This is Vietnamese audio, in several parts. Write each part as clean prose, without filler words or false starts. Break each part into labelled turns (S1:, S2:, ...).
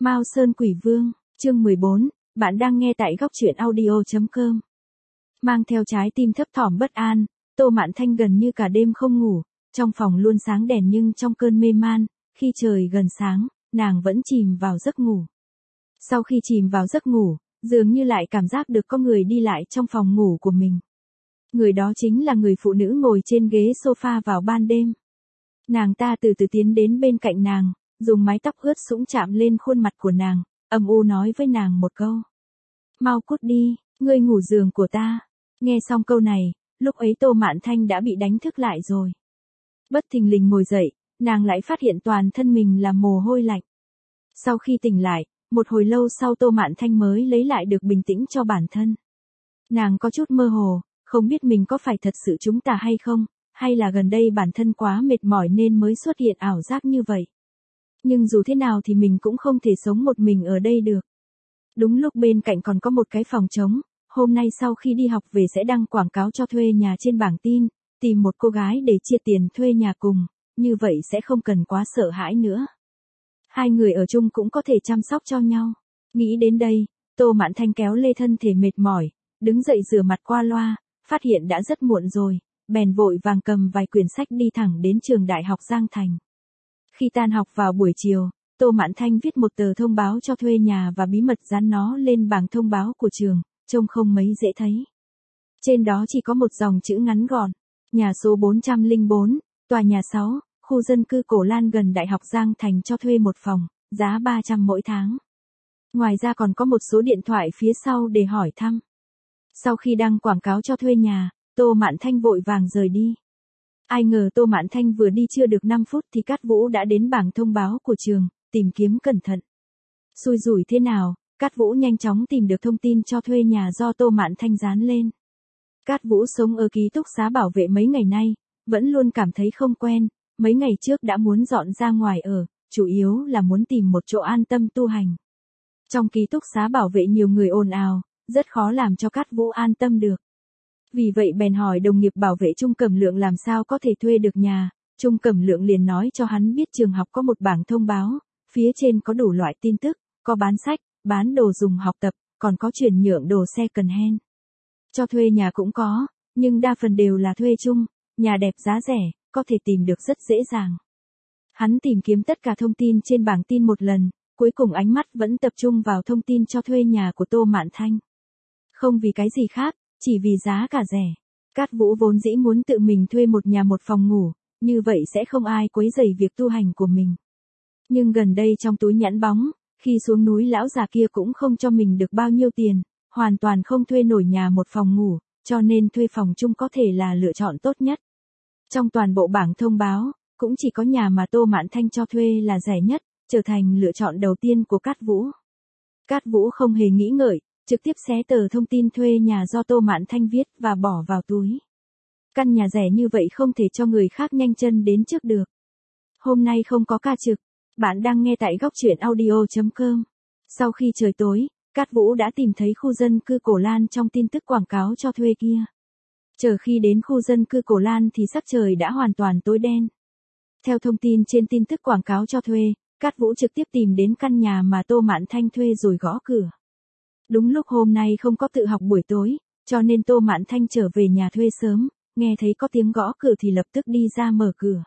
S1: Mao Sơn Quỷ Vương, chương 14, bạn đang nghe tại góc truyện audio.com. Mang theo trái tim thấp thỏm bất an, Tô Mạn Thanh gần như cả đêm không ngủ, trong phòng luôn sáng đèn nhưng trong cơn mê man, khi trời gần sáng, nàng vẫn chìm vào giấc ngủ. Sau khi chìm vào giấc ngủ, dường như lại cảm giác được có người đi lại trong phòng ngủ của mình. Người đó chính là người phụ nữ ngồi trên ghế sofa vào ban đêm. Nàng ta từ từ tiến đến bên cạnh nàng, dùng mái tóc ướt sũng chạm lên khuôn mặt của nàng, âm u nói với nàng một câu. Mau cút đi, ngươi ngủ giường của ta. Nghe xong câu này, lúc ấy Tô Mạn Thanh đã bị đánh thức lại rồi. Bất thình lình ngồi dậy, nàng lại phát hiện toàn thân mình là mồ hôi lạnh. Sau khi tỉnh lại, một hồi lâu sau Tô Mạn Thanh mới lấy lại được bình tĩnh cho bản thân. Nàng có chút mơ hồ, không biết mình có phải thật sự chúng ta hay không, hay là gần đây bản thân quá mệt mỏi nên mới xuất hiện ảo giác như vậy. Nhưng dù thế nào thì mình cũng không thể sống một mình ở đây được. Đúng lúc bên cạnh còn có một cái phòng trống, hôm nay sau khi đi học về sẽ đăng quảng cáo cho thuê nhà trên bảng tin, tìm một cô gái để chia tiền thuê nhà cùng, như vậy sẽ không cần quá sợ hãi nữa. Hai người ở chung cũng có thể chăm sóc cho nhau. Nghĩ đến đây, Tô Mạn Thanh kéo lê thân thể mệt mỏi, đứng dậy rửa mặt qua loa, phát hiện đã rất muộn rồi, bèn vội vàng cầm vài quyển sách đi thẳng đến trường Đại học Giang Thành. Khi tan học vào buổi chiều, Tô Mạn Thanh viết một tờ thông báo cho thuê nhà và bí mật dán nó lên bảng thông báo của trường, trông không mấy dễ thấy. Trên đó chỉ có một dòng chữ ngắn gọn, nhà số 404, tòa nhà 6, khu dân cư Cổ Lan gần Đại học Giang Thành cho thuê một phòng, giá 300 mỗi tháng. Ngoài ra còn có một số điện thoại phía sau để hỏi thăm. Sau khi đăng quảng cáo cho thuê nhà, Tô Mạn Thanh vội vàng rời đi. Ai ngờ Tô Mạn Thanh vừa đi chưa được 5 phút thì Cát Vũ đã đến bảng thông báo của trường, tìm kiếm cẩn thận. Xui rủi thế nào, Cát Vũ nhanh chóng tìm được thông tin cho thuê nhà do Tô Mạn Thanh dán lên. Cát Vũ sống ở ký túc xá bảo vệ mấy ngày nay, vẫn luôn cảm thấy không quen, mấy ngày trước đã muốn dọn ra ngoài ở, chủ yếu là muốn tìm một chỗ an tâm tu hành. Trong ký túc xá bảo vệ nhiều người ồn ào, rất khó làm cho Cát Vũ an tâm được. Vì vậy bèn hỏi đồng nghiệp bảo vệ Trung Cẩm Lượng làm sao có thể thuê được nhà, Trung Cẩm Lượng liền nói cho hắn biết trường học có một bảng thông báo, phía trên có đủ loại tin tức, có bán sách, bán đồ dùng học tập, còn có chuyển nhượng đồ second hand. Cho thuê nhà cũng có, nhưng đa phần đều là thuê chung, nhà đẹp giá rẻ, có thể tìm được rất dễ dàng. Hắn tìm kiếm tất cả thông tin trên bảng tin một lần, cuối cùng ánh mắt vẫn tập trung vào thông tin cho thuê nhà của Tô Mạn Thanh. Không vì cái gì khác, chỉ vì giá cả rẻ. Cát Vũ vốn dĩ muốn tự mình thuê một nhà một phòng ngủ, như vậy sẽ không ai quấy rầy việc tu hành của mình. Nhưng gần đây trong túi nhẫn bóng, khi xuống núi lão già kia cũng không cho mình được bao nhiêu tiền, hoàn toàn không thuê nổi nhà một phòng ngủ, cho nên thuê phòng chung có thể là lựa chọn tốt nhất. Trong toàn bộ bảng thông báo, cũng chỉ có nhà mà Tô Mạn Thanh cho thuê là rẻ nhất, trở thành lựa chọn đầu tiên của Cát Vũ. Cát Vũ không hề nghĩ ngợi, trực tiếp xé tờ thông tin thuê nhà do Tô Mạn Thanh viết và bỏ vào túi. Căn nhà rẻ như vậy không thể cho người khác nhanh chân đến trước được. Hôm nay không có ca trực. Bạn đang nghe tại góc truyện audio.com. Sau khi trời tối, Cát Vũ đã tìm thấy khu dân cư Cổ Lan trong tin tức quảng cáo cho thuê kia. Chờ khi đến khu dân cư Cổ Lan thì sắc trời đã hoàn toàn tối đen. Theo thông tin trên tin tức quảng cáo cho thuê, Cát Vũ trực tiếp tìm đến căn nhà mà Tô Mạn Thanh thuê rồi gõ cửa. Đúng lúc hôm nay không có tự học buổi tối, cho nên Tô Mạn Thanh trở về nhà thuê sớm, nghe thấy có tiếng gõ cửa thì lập tức đi ra mở cửa.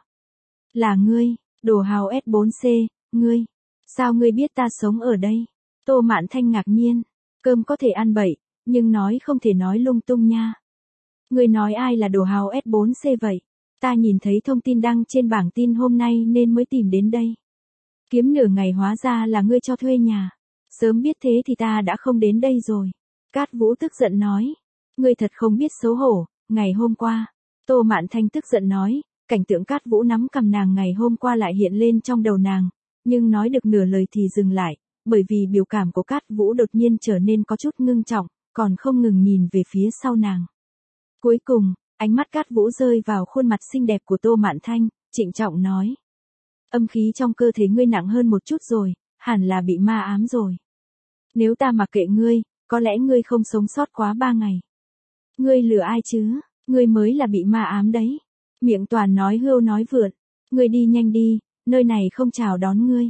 S1: Là ngươi, đồ hào S4C, ngươi. Sao ngươi biết ta sống ở đây? Tô Mạn Thanh ngạc nhiên, cơm có thể ăn bậy, nhưng nói không thể nói lung tung nha. Ngươi nói ai là đồ hào S4C vậy? Ta nhìn thấy thông tin đăng trên bảng tin hôm nay nên mới tìm đến đây. Kiếm nửa ngày hóa ra là ngươi cho thuê nhà. Sớm biết thế thì ta đã không đến đây rồi. Cát Vũ tức giận nói. Ngươi thật không biết xấu hổ, ngày hôm qua. Tô Mạn Thanh tức giận nói, cảnh tượng Cát Vũ nắm cầm nàng ngày hôm qua lại hiện lên trong đầu nàng, nhưng nói được nửa lời thì dừng lại, bởi vì biểu cảm của Cát Vũ đột nhiên trở nên có chút ngưng trọng, còn không ngừng nhìn về phía sau nàng. Cuối cùng, ánh mắt Cát Vũ rơi vào khuôn mặt xinh đẹp của Tô Mạn Thanh, trịnh trọng nói. Âm khí trong cơ thể ngươi nặng hơn một chút rồi, hẳn là bị ma ám rồi. Nếu ta mặc kệ ngươi, có lẽ ngươi không sống sót quá 3 ngày. Ngươi lừa ai chứ, ngươi mới là bị ma ám đấy. Miệng toàn nói hưu nói vượn, ngươi đi nhanh đi, nơi này không chào đón ngươi.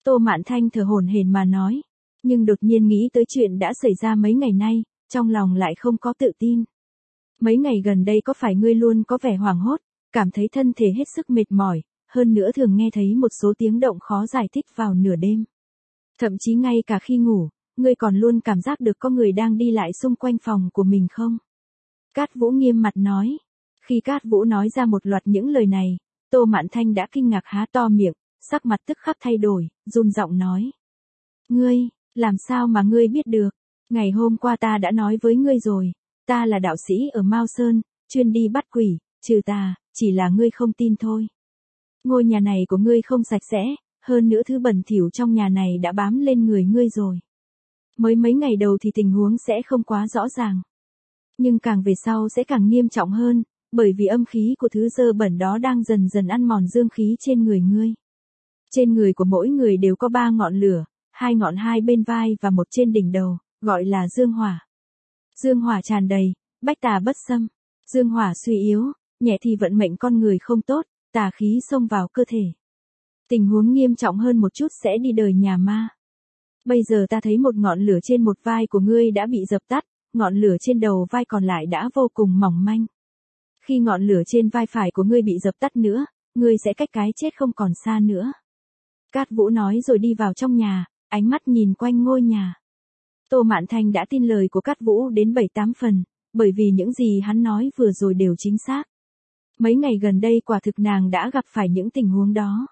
S1: Tô Mạn Thanh thở hổn hển mà nói. Nhưng đột nhiên nghĩ tới chuyện đã xảy ra mấy ngày nay, trong lòng lại không có tự tin. Mấy ngày gần đây có phải ngươi luôn có vẻ hoảng hốt, cảm thấy thân thể hết sức mệt mỏi, hơn nữa thường nghe thấy một số tiếng động khó giải thích vào nửa đêm. Thậm chí ngay cả khi ngủ, ngươi còn luôn cảm giác được có người đang đi lại xung quanh phòng của mình không? Cát Vũ nghiêm mặt nói. Khi Cát Vũ nói ra một loạt những lời này, Tô Mạn Thanh đã kinh ngạc há to miệng, sắc mặt tức khắc thay đổi, run giọng nói. Ngươi, làm sao mà ngươi biết được? Ngày hôm qua ta đã nói với ngươi rồi, ta là đạo sĩ ở Mao Sơn, chuyên đi bắt quỷ, trừ tà, chỉ là ngươi không tin thôi. Ngôi nhà này của ngươi không sạch sẽ, hơn nữa thứ bẩn thỉu trong nhà này đã bám lên người ngươi rồi. Mới mấy ngày đầu thì tình huống sẽ không quá rõ ràng. Nhưng càng về sau sẽ càng nghiêm trọng hơn, bởi vì âm khí của thứ dơ bẩn đó đang dần dần ăn mòn dương khí trên người ngươi. Trên người của mỗi người đều có 3 ngọn lửa, 2 ngọn hai bên vai và một trên đỉnh đầu, gọi là dương hỏa. Dương hỏa tràn đầy, bách tà bất xâm. Dương hỏa suy yếu, nhẹ thì vận mệnh con người không tốt, tà khí xông vào cơ thể. Tình huống nghiêm trọng hơn một chút sẽ đi đời nhà ma. Bây giờ ta thấy một ngọn lửa trên một vai của ngươi đã bị dập tắt, ngọn lửa trên đầu vai còn lại đã vô cùng mỏng manh. Khi ngọn lửa trên vai phải của ngươi bị dập tắt nữa, ngươi sẽ cách cái chết không còn xa nữa. Cát Vũ nói rồi đi vào trong nhà, ánh mắt nhìn quanh ngôi nhà. Tô Mạn Thanh đã tin lời của Cát Vũ đến 7-8 phần, bởi vì những gì hắn nói vừa rồi đều chính xác. Mấy ngày gần đây quả thực nàng đã gặp phải những tình huống đó.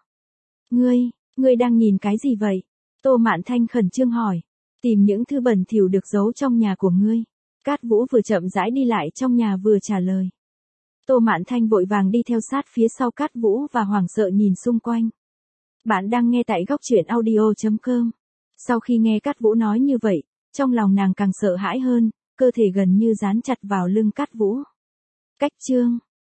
S1: Ngươi đang nhìn cái gì vậy? Tô Mạn Thanh khẩn trương hỏi. Tìm những thứ bẩn thỉu được giấu trong nhà của ngươi. Cát Vũ vừa chậm rãi đi lại trong nhà vừa trả lời. Tô Mạn Thanh vội vàng đi theo sát phía sau Cát Vũ và hoảng sợ nhìn xung quanh. Bạn đang nghe tại góc truyện audio.com. Sau khi nghe Cát Vũ nói như vậy, trong lòng nàng càng sợ hãi hơn, cơ thể gần như dán chặt vào lưng Cát Vũ. Cách chương